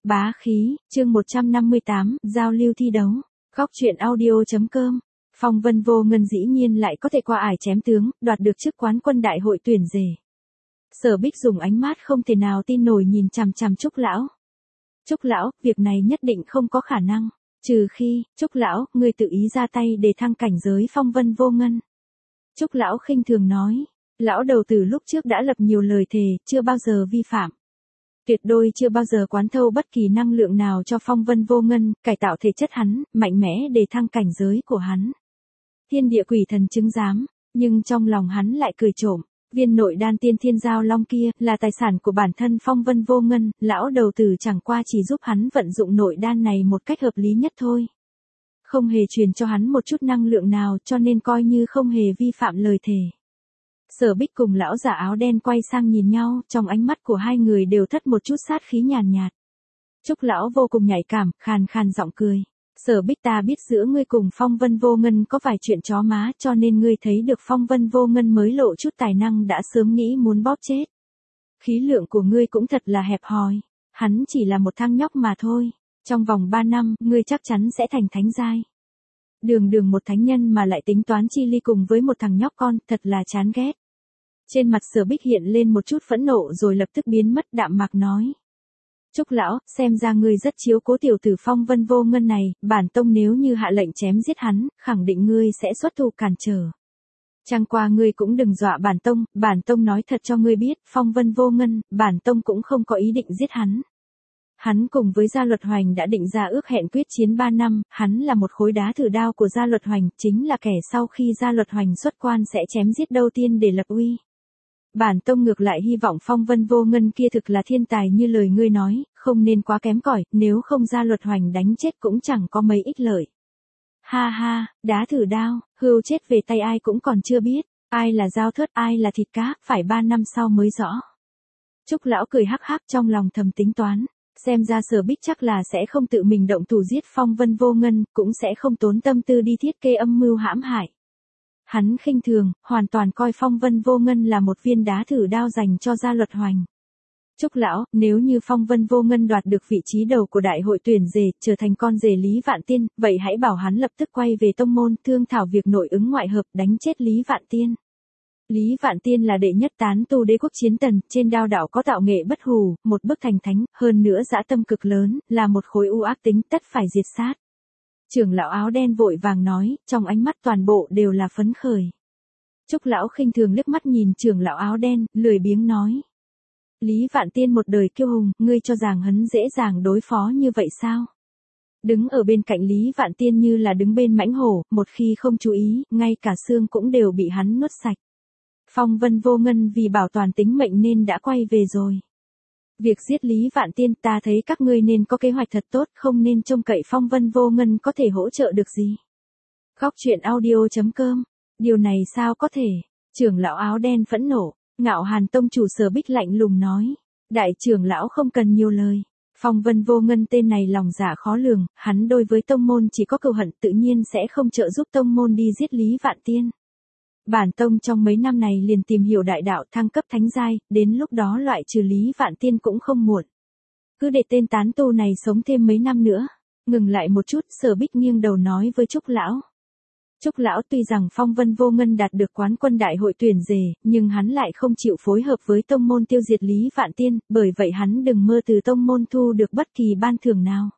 Bá khí, chương 158, giao lưu thi đấu. Góc truyện audio.com. Phong Vân Vô Ngân dĩ nhiên lại có thể qua ải chém tướng, đoạt được chức quán quân đại hội tuyển rể. Sở Bích dùng ánh mắt không thể nào tin nổi nhìn chằm chằm Trúc lão. Trúc lão, việc này nhất định không có khả năng, trừ khi, Trúc lão, ngươi tự ý ra tay để thăng cảnh giới Phong Vân Vô Ngân. Trúc lão khinh thường nói, lão đầu từ lúc trước đã lập nhiều lời thề, chưa bao giờ vi phạm. Tuyệt đối chưa bao giờ quán thâu bất kỳ năng lượng nào cho Phong Vân Vô Ngân, cải tạo thể chất hắn, mạnh mẽ để thăng cảnh giới của hắn. Thiên địa quỷ thần chứng giám, nhưng trong lòng hắn lại cười trộm, viên nội đan tiên thiên giao long kia là tài sản của bản thân Phong Vân Vô Ngân, lão đầu tử chẳng qua chỉ giúp hắn vận dụng nội đan này một cách hợp lý nhất thôi. Không hề truyền cho hắn một chút năng lượng nào cho nên coi như không hề vi phạm lời thề. Sở Bích cùng lão giả áo đen quay sang nhìn nhau, trong ánh mắt của hai người đều thất một chút sát khí nhàn nhạt. Trúc lão vô cùng nhạy cảm, khàn khàn giọng cười. Sở Bích, ta biết giữa ngươi cùng Phong Vân Vô Ngân có vài chuyện chó má, cho nên ngươi thấy được Phong Vân Vô Ngân mới lộ chút tài năng đã sớm nghĩ muốn bóp chết. Khí lượng của ngươi cũng thật là hẹp hòi, hắn chỉ là một thằng nhóc mà thôi, trong vòng 3 năm, ngươi chắc chắn sẽ thành thánh giai. Đường một thánh nhân mà lại tính toán chi ly cùng với một thằng nhóc con, thật là chán ghét. Trên mặt Sở Bích hiện lên một chút phẫn nộ rồi lập tức biến mất, đạm mạc nói. Trúc lão, xem ra ngươi rất chiếu cố tiểu tử Phong Vân Vô Ngân này, bản tông nếu như hạ lệnh chém giết hắn, khẳng định ngươi sẽ xuất thủ cản trở. Chẳng qua ngươi cũng đừng dọa bản tông nói thật cho ngươi biết, Phong Vân Vô Ngân, bản tông cũng không có ý định giết hắn. Hắn cùng với Gia Luật Hoành đã định ra ước hẹn quyết chiến 3 năm, hắn là một khối đá thử đao của Gia Luật Hoành, chính là kẻ sau khi Gia Luật Hoành xuất quan sẽ chém giết đầu tiên để lập uy. Bản tông ngược lại hy vọng Phong Vân Vô Ngân kia thực là thiên tài như lời ngươi nói, không nên quá kém cỏi, nếu không Gia Luật Hoành đánh chết cũng chẳng có mấy ích lợi. Ha ha, đá thử đao, hươu chết về tay ai cũng còn chưa biết, ai là dao thớt ai là thịt cá, phải 3 năm sau mới rõ. Trúc lão cười hắc hắc trong lòng thầm tính toán, xem ra Sở Bích chắc là sẽ không tự mình động thủ giết Phong Vân Vô Ngân, cũng sẽ không tốn tâm tư đi thiết kế âm mưu hãm hại. Hắn khinh thường, hoàn toàn coi Phong Vân Vô Ngân là một viên đá thử đao dành cho Gia Luật Hoành. Trúc lão, nếu như Phong Vân Vô Ngân đoạt được vị trí đầu của đại hội tuyển rể, trở thành con rể Lý Vạn Tiên, vậy hãy bảo hắn lập tức quay về tông môn, thương thảo việc nội ứng ngoại hợp, đánh chết Lý Vạn Tiên. Lý Vạn Tiên là đệ nhất tán tu đế quốc chiến tần, trên đao đạo có tạo nghệ bất hủ, một bước thành thánh, hơn nữa dã tâm cực lớn, là một khối u ác tính tất phải diệt sát. Trưởng lão áo đen vội vàng nói, trong ánh mắt toàn bộ đều là phấn khởi. Trúc lão khinh thường liếc mắt nhìn trưởng lão áo đen, lười biếng nói. Lý Vạn Tiên một đời kiêu hùng, ngươi cho rằng hắn dễ dàng đối phó như vậy sao? Đứng ở bên cạnh Lý Vạn Tiên như là đứng bên mãnh hổ, một khi không chú ý, ngay cả xương cũng đều bị hắn nuốt sạch. Phong Vân Vô Ngân vì bảo toàn tính mệnh nên đã quay về rồi. Việc giết Lý Vạn Tiên, ta thấy các ngươi nên có kế hoạch thật tốt, không nên trông cậy Phong Vân Vô Ngân có thể hỗ trợ được gì. Góc truyện audio.com. Điều này sao có thể? Trưởng lão áo đen phẫn nộ, Ngạo Hàn tông chủ Sở Bích lạnh lùng nói. Đại trưởng lão không cần nhiều lời. Phong Vân Vô Ngân tên này lòng dạ khó lường, hắn đối với tông môn chỉ có cừu hận, tự nhiên sẽ không trợ giúp tông môn đi giết Lý Vạn Tiên. Bản tông trong mấy năm này liền tìm hiểu đại đạo thăng cấp thánh giai, đến lúc đó loại trừ Lý Vạn Tiên cũng không muộn. Cứ để tên tán tu này sống thêm mấy năm nữa. Ngừng lại một chút, Sở Bích nghiêng đầu nói với Trúc lão. Trúc lão, tuy rằng Phong Vân Vô Ngân đạt được quán quân đại hội tuyển rể, nhưng hắn lại không chịu phối hợp với tông môn tiêu diệt Lý Vạn Tiên, bởi vậy hắn đừng mơ từ tông môn thu được bất kỳ ban thưởng nào.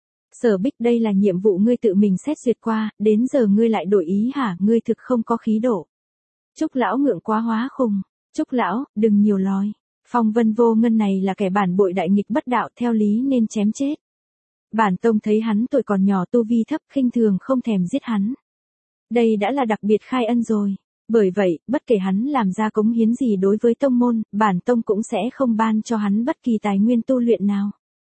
Sở Bích, đây là nhiệm vụ ngươi tự mình xét duyệt qua, đến giờ ngươi lại đổi ý hả, ngươi thực không có khí độ. Trúc lão ngượng quá hóa khùng. Trúc lão, đừng nhiều lòi. Phong Vân Vô Ngân này là kẻ bản bội đại nghịch bất đạo, theo lý nên chém chết. Bản tông thấy hắn tuổi còn nhỏ tu vi thấp, khinh thường không thèm giết hắn. Đây đã là đặc biệt khai ân rồi. Bởi vậy, bất kể hắn làm ra cống hiến gì đối với tông môn, bản tông cũng sẽ không ban cho hắn bất kỳ tài nguyên tu luyện nào.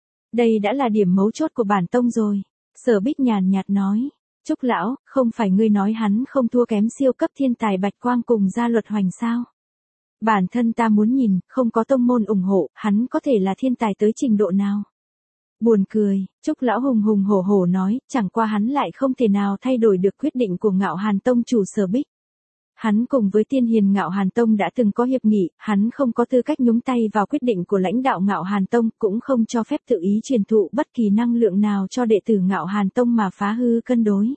Đây đã là điểm mấu chốt của bản tông rồi. Sở Bích nhàn nhạt nói. Trúc lão, không phải ngươi nói hắn không thua kém siêu cấp thiên tài Bạch Quang cùng Gia Luật Hoành sao? Bản thân ta muốn nhìn, không có tông môn ủng hộ, hắn có thể là thiên tài tới trình độ nào? Buồn cười, Trúc lão hùng hùng hổ hổ nói, chẳng qua hắn lại không thể nào thay đổi được quyết định của Ngạo Hàn tông chủ Sở Bích. Hắn cùng với Tiên Hiền Ngạo Hàn Tông đã từng có hiệp nghị, hắn không có tư cách nhúng tay vào quyết định của lãnh đạo Ngạo Hàn Tông, cũng không cho phép tự ý truyền thụ bất kỳ năng lượng nào cho đệ tử Ngạo Hàn Tông mà phá hư cân đối.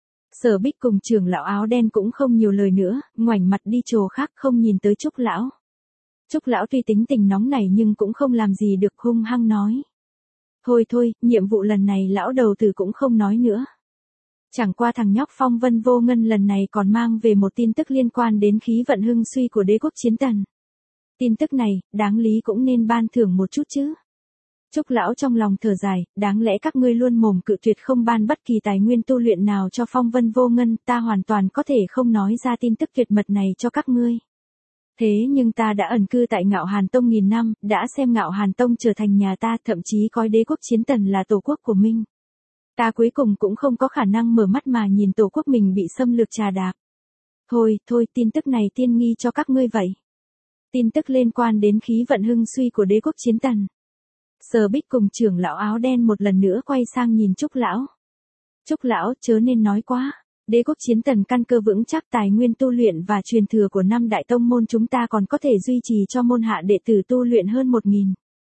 Sở Bích cùng trưởng lão áo đen cũng không nhiều lời nữa, ngoảnh mặt đi chỗ khác không nhìn tới Trúc lão. Trúc lão tuy tính tình nóng nảy nhưng cũng không làm gì được, hung hăng nói. Thôi thôi, nhiệm vụ lần này lão đầu tử cũng không nói nữa. Chẳng qua thằng nhóc Phong Vân Vô Ngân lần này còn mang về một tin tức liên quan đến khí vận hưng suy của đế quốc Chiến Tần. Tin tức này, đáng lý cũng nên ban thưởng một chút chứ. Trúc lão trong lòng thở dài, đáng lẽ các ngươi luôn mồm cự tuyệt không ban bất kỳ tài nguyên tu luyện nào cho Phong Vân Vô Ngân, ta hoàn toàn có thể không nói ra tin tức tuyệt mật này cho các ngươi. Thế nhưng ta đã ẩn cư tại Ngạo Hàn Tông nghìn năm, đã xem Ngạo Hàn Tông trở thành nhà ta, thậm chí coi đế quốc Chiến Tần là tổ quốc của mình. Ta cuối cùng cũng không có khả năng mở mắt mà nhìn tổ quốc mình bị xâm lược trà đạp. Thôi, tin tức này tiên nghi cho các ngươi vậy. Tin tức liên quan đến khí vận hưng suy của đế quốc Chiến Tần. Sở Bích cùng trưởng lão áo đen một lần nữa quay sang nhìn Trúc lão. Trúc lão, chớ nên nói quá. Đế quốc Chiến Tần căn cơ vững chắc, tài nguyên tu luyện và truyền thừa của 5 đại tông môn chúng ta còn có thể duy trì cho môn hạ đệ tử tu luyện hơn 1000.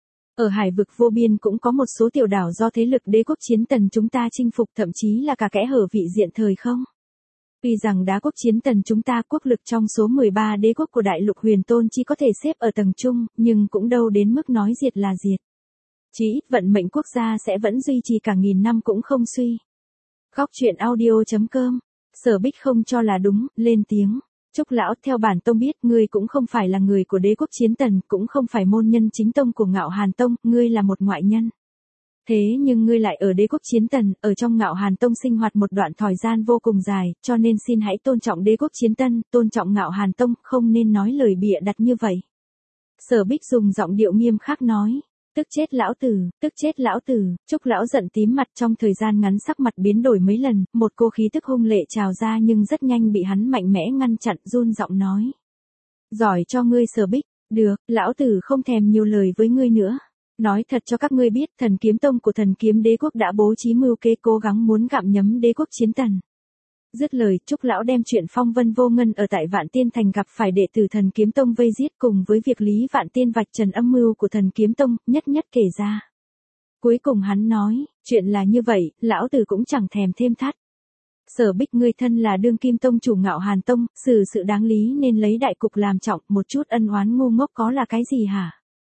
Ở hải vực vô biên cũng có một số tiểu đảo do thế lực đế quốc Chiến Tần chúng ta chinh phục, thậm chí là cả kẽ hở vị diện thời không. Tuy rằng đá quốc Chiến Tần chúng ta quốc lực trong số 13 đế quốc của đại lục huyền tôn chỉ có thể xếp ở tầng trung, nhưng cũng đâu đến mức nói diệt là diệt. Chỉ ít vận mệnh quốc gia sẽ vẫn duy trì cả nghìn năm cũng không suy. Góc truyện audio.com. Sở Bích không cho là đúng, lên tiếng. Trúc lão, theo bản tông biết, ngươi cũng không phải là người của đế quốc Chiến Tần, cũng không phải môn nhân chính tông của Ngạo Hàn Tông, ngươi là một ngoại nhân. Thế nhưng ngươi lại ở đế quốc Chiến Tần, ở trong Ngạo Hàn Tông sinh hoạt một đoạn thời gian vô cùng dài, cho nên xin hãy tôn trọng đế quốc Chiến Tần, tôn trọng Ngạo Hàn Tông, không nên nói lời bịa đặt như vậy. Sở Bích dùng giọng điệu nghiêm khắc nói. Tức chết lão tử, tức chết lão tử. Trúc lão giận tím mặt, trong thời gian ngắn sắc mặt biến đổi mấy lần, một cô khí tức hung lệ trào ra nhưng rất nhanh bị hắn mạnh mẽ ngăn chặn, run giọng nói. Giỏi cho ngươi Sở Bích, được, lão tử không thèm nhiều lời với ngươi nữa. Nói thật cho các ngươi biết, Thần Kiếm Tông của Thần Kiếm Đế quốc đã bố trí mưu kế cố gắng muốn gặm nhấm đế quốc Chiến Tần. Dứt lời, Trúc lão đem chuyện Phong Vân Vô Ngân ở tại Vạn Tiên Thành gặp phải đệ tử Thần Kiếm Tông vây giết cùng với việc Lý Vạn Tiên vạch trần âm mưu của Thần Kiếm Tông, nhất nhất kể ra. Cuối cùng hắn nói, chuyện là như vậy, lão tử cũng chẳng thèm thêm thắt. Sở Bích, ngươi thân là đương kim tông chủ Ngạo Hàn Tông, xử sự đáng lý nên lấy đại cục làm trọng, một chút ân oán ngu ngốc có là cái gì hả?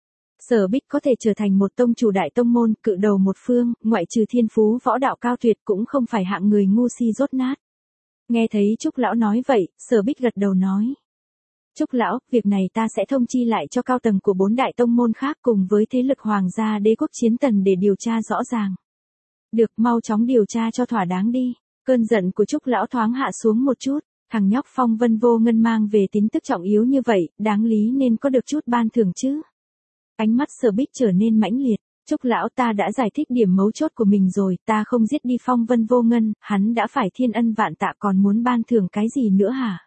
Sở Bích có thể trở thành một tông chủ đại tông môn, cự đầu một phương, ngoại trừ thiên phú võ đạo cao tuyệt cũng không phải hạng người ngu si dốt nát. Nghe thấy Trúc lão nói vậy, Sở Bích gật đầu nói. Trúc lão, việc này ta sẽ thông chi lại cho cao tầng của 4 đại tông môn khác cùng với thế lực hoàng gia đế quốc Chiến Tần để điều tra rõ ràng. Được, mau chóng điều tra cho thỏa đáng đi. Cơn giận của Trúc lão thoáng hạ xuống một chút, thằng nhóc Phong Vân Vô Ngân mang về tin tức trọng yếu như vậy, đáng lý nên có được chút ban thưởng chứ. Ánh mắt Sở Bích trở nên mãnh liệt. Trúc lão, ta đã giải thích điểm mấu chốt của mình rồi, ta không giết đi Phong Vân Vô Ngân, hắn đã phải thiên ân vạn tạ, còn muốn ban thưởng cái gì nữa hả?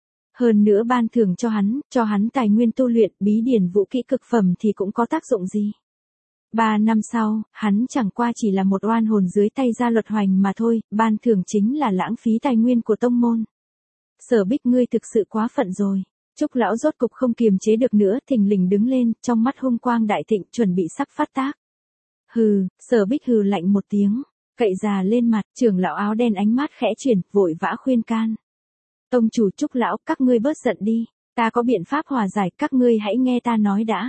Hơn nữa ban thưởng cho hắn tài nguyên tu luyện, bí điển vũ kỹ cực phẩm thì cũng có tác dụng gì? 3 năm sau, hắn chẳng qua chỉ là một oan hồn dưới tay gia luật hoành mà thôi, ban thưởng chính là lãng phí tài nguyên của tông môn. Sở Bích, ngươi thực sự quá phận rồi. Trúc lão rốt cục không kiềm chế được nữa, thình lình đứng lên, trong mắt hung quang đại thịnh, chuẩn bị sắp phát tác. Hừ, Sở Bích hừ lạnh một tiếng, cậy già lên mặt, trưởng lão áo đen ánh mắt khẽ chuyển, vội vã khuyên can. Tông chủ Trúc lão, các ngươi bớt giận đi, ta có biện pháp hòa giải, các ngươi hãy nghe ta nói đã.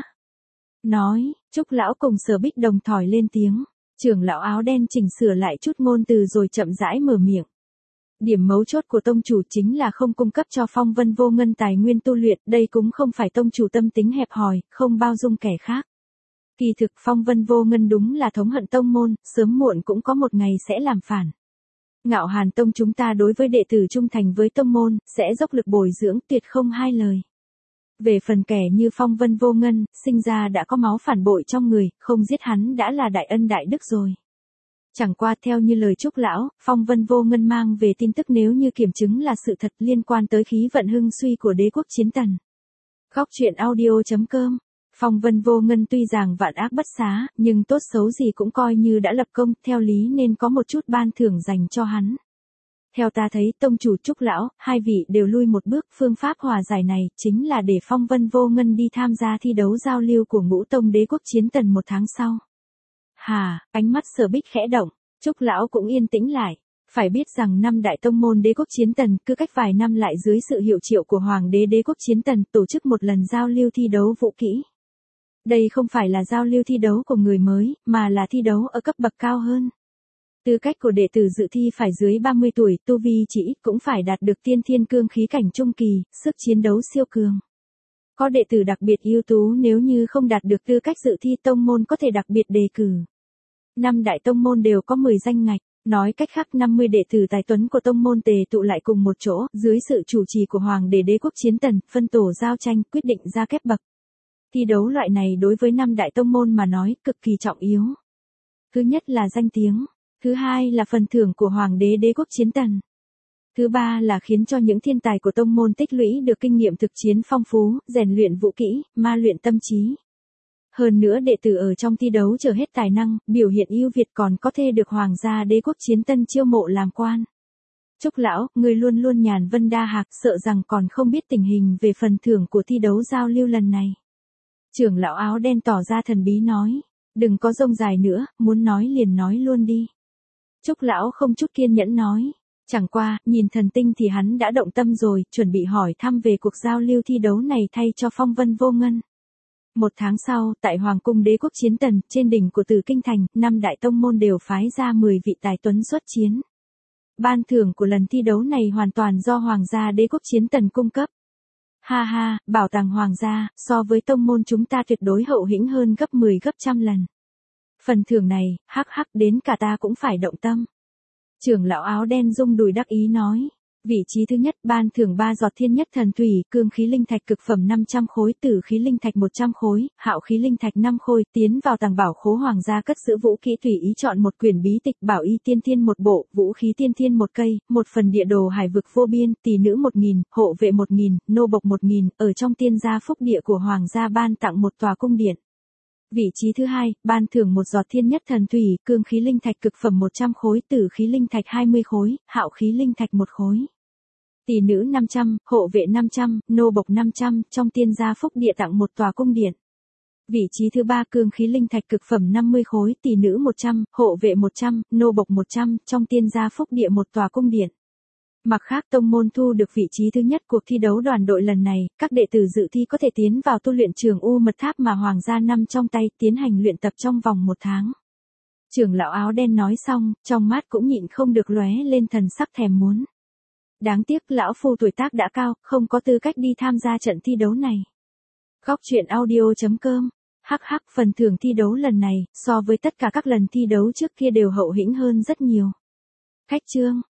Nói, Trúc lão cùng Sở Bích đồng thỏi lên tiếng, trưởng lão áo đen chỉnh sửa lại chút ngôn từ rồi chậm rãi mở miệng. Điểm mấu chốt của tông chủ chính là không cung cấp cho Phong Vân Vô Ngân tài nguyên tu luyện, đây cũng không phải tông chủ tâm tính hẹp hòi, không bao dung kẻ khác. Kỳ thực Phong Vân Vô Ngân đúng là thống hận tông môn, sớm muộn cũng có một ngày sẽ làm phản. Ngạo Hàn Tông chúng ta đối với đệ tử trung thành với tông môn, sẽ dốc lực bồi dưỡng, tuyệt không hai lời. Về phần kẻ như Phong Vân Vô Ngân, sinh ra đã có máu phản bội trong người, không giết hắn đã là đại ân đại đức rồi. Chẳng qua theo như lời Trúc lão, Phong Vân Vô Ngân mang về tin tức nếu như kiểm chứng là sự thật liên quan tới khí vận hưng suy của đế quốc Chiến Tần. Góc truyện audio.com. Phong Vân Vô Ngân tuy rằng vạn ác bất xá, nhưng tốt xấu gì cũng coi như đã lập công, theo lý nên có một chút ban thưởng dành cho hắn. Theo ta thấy tông chủ Trúc lão, hai vị đều lui một bước, phương pháp hòa giải này chính là để Phong Vân Vô Ngân đi tham gia thi đấu giao lưu của Ngũ Tông Đế Quốc Chiến Tần một tháng sau. Hà, ánh mắt Sở Bích khẽ động, Trúc lão cũng yên tĩnh lại. Phải biết rằng năm đại tông môn Đế Quốc Chiến Tần cứ cách vài năm lại dưới sự hiệu triệu của Hoàng đế Đế Quốc Chiến Tần tổ chức một lần giao lưu thi đấu vũ kỹ. Đây không phải là giao lưu thi đấu của người mới, mà là thi đấu ở cấp bậc cao hơn. Tư cách của đệ tử dự thi phải dưới 30 tuổi, tu vi chỉ ít cũng phải đạt được tiên thiên cương khí cảnh trung kỳ, sức chiến đấu siêu cường. Có đệ tử đặc biệt ưu tú, nếu như không đạt được tư cách dự thi tông môn có thể đặc biệt đề cử. Năm đại tông môn đều có 10 danh ngạch, nói cách khác 50 đệ tử tài tuấn của tông môn tề tụ lại cùng một chỗ, dưới sự chủ trì của Hoàng đế Đế Quốc Chiến Tần, phân tổ giao tranh, quyết định ra kép bậc. Thi đấu loại này đối với năm đại tông môn mà nói cực kỳ trọng yếu. Thứ nhất là danh tiếng, thứ hai là phần thưởng của Hoàng đế Đế Quốc Chiến Tần. Thứ ba là khiến cho những thiên tài của tông môn tích lũy được kinh nghiệm thực chiến phong phú, rèn luyện vũ kỹ, ma luyện tâm trí. Hơn nữa đệ tử ở trong thi đấu chờ hết tài năng, biểu hiện ưu việt còn có thể được Hoàng gia Đế Quốc Chiến Tần chiêu mộ làm quan. Trúc lão, người luôn luôn nhàn vân đa hạc, sợ rằng còn không biết tình hình về phần thưởng của thi đấu giao lưu lần này. Trưởng lão áo đen tỏ ra thần bí nói, đừng có rông dài nữa, muốn nói liền nói luôn đi. Trúc lão không chút kiên nhẫn nói, chẳng qua, nhìn thần tinh thì hắn đã động tâm rồi, chuẩn bị hỏi thăm về cuộc giao lưu thi đấu này thay cho Phong Vân Vô Ngân. Một tháng sau, tại Hoàng cung Đế Quốc Chiến Tần, trên đỉnh của Tử Kinh Thành, năm đại tông môn đều phái ra 10 vị tài tuấn xuất chiến. Ban thưởng của lần thi đấu này hoàn toàn do Hoàng gia Đế Quốc Chiến Tần cung cấp. Ha ha, bảo tàng Hoàng gia, so với tông môn chúng ta tuyệt đối hậu hĩnh hơn gấp 10 gấp trăm lần. Phần thưởng này, hắc hắc đến cả ta cũng phải động tâm. Trưởng lão áo đen rung đùi đắc ý nói. Vị trí thứ nhất ban thưởng 3 giọt thiên nhất thần thủy, cương khí linh thạch cực phẩm 500 khối, tử khí linh thạch 100 khối, hạo khí linh thạch 5 khối, tiến vào tàng bảo khố Hoàng gia cất giữ vũ kỹ tùy ý chọn một quyển bí tịch, bảo y tiên thiên một bộ, vũ khí tiên thiên một cây, một phần địa đồ hải vực vô biên, tỷ nữ 1000, hộ vệ 1000, nô bộc 1000, ở trong tiên gia phúc địa của Hoàng gia ban tặng một tòa cung điện. Vị trí thứ hai, ban thưởng 1 giọt thiên nhất thần thủy, cương khí linh thạch cực phẩm 100 khối, tử khí linh thạch 20 khối, hạo khí linh thạch 1 khối. Tỷ nữ 500, hộ vệ 500, nô bộc 500, trong tiên gia phúc địa tặng một tòa cung điện. Vị trí thứ ba, cương khí linh thạch cực phẩm 50 khối, tỷ nữ 100, hộ vệ 100, nô bộc 100, trong tiên gia phúc địa một tòa cung điện. Mặt khác tông môn thu được vị trí thứ nhất cuộc thi đấu đoàn đội lần này, các đệ tử dự thi có thể tiến vào tu luyện trường U Mật Tháp mà Hoàng gia nắm trong tay, tiến hành luyện tập trong vòng 1 tháng. Trưởng lão áo đen nói xong, trong mắt cũng nhịn không được lóe lên thần sắc thèm muốn. Đáng tiếc lão phu tuổi tác đã cao, không có tư cách đi tham gia trận thi đấu này. Góc truyện audio.com. Hắc hắc, phần thưởng thi đấu lần này, so với tất cả các lần thi đấu trước kia đều hậu hĩnh hơn rất nhiều. Khách chương.